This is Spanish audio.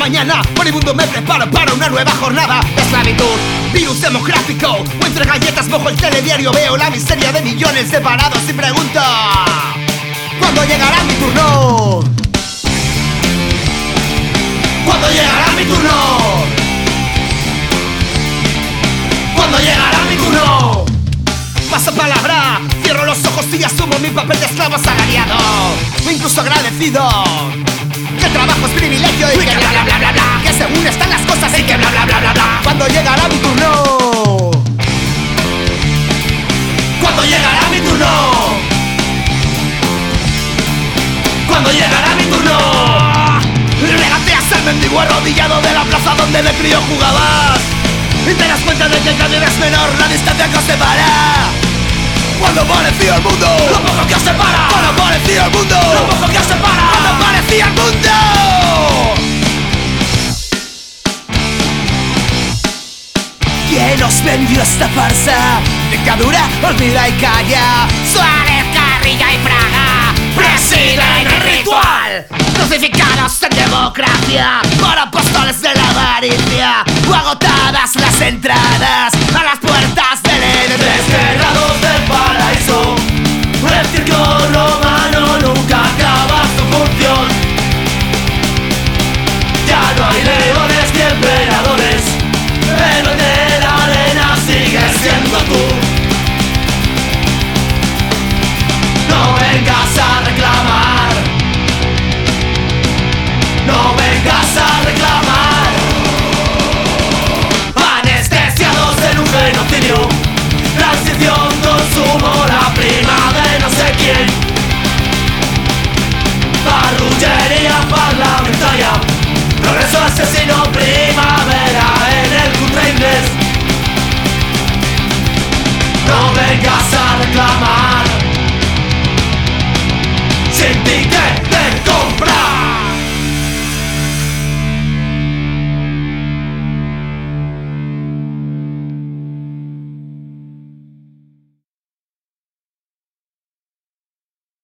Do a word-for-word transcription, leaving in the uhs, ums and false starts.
mañana, moribundo me preparo para una nueva jornada de esclavitud, virus democrático. O entre galletas mojo el telediario, veo la miseria de millones de parados y pregunto: ¿cuándo llegará mi turno? ¿Cuándo llegará mi turno? ¿Cuándo llegará mi turno? Paso palabra, cierro los ojos y asumo mi papel de esclavo asalariado, o incluso agradecido. Que el trabajo es privilegio y que bla bla bla bla bla, que según están las cosas y que bla bla bla bla bla. ¿Cuándo llegará mi turno? ¿Cuándo llegará mi turno? ¿Cuándo llegará mi turno? Regateas al mendigo arrodillado de la plaza donde de crío jugabas, y te das cuenta de que cada día es menor la distancia que os separa. Cuando parecía el mundo lo poco que os separa, cuando parecía el mundo lo poco que os separa, cuando parecía el mundo. ¿Quién os vendió esta farsa? Dictadura, olvida y calla. Suárez, Carrilla y Fraga presiden el ritual, crucificados en democracia por apóstoles de la avaricia, o agotadas las entradas a las puertas del Edén. Desterrados del paraíso, el circo no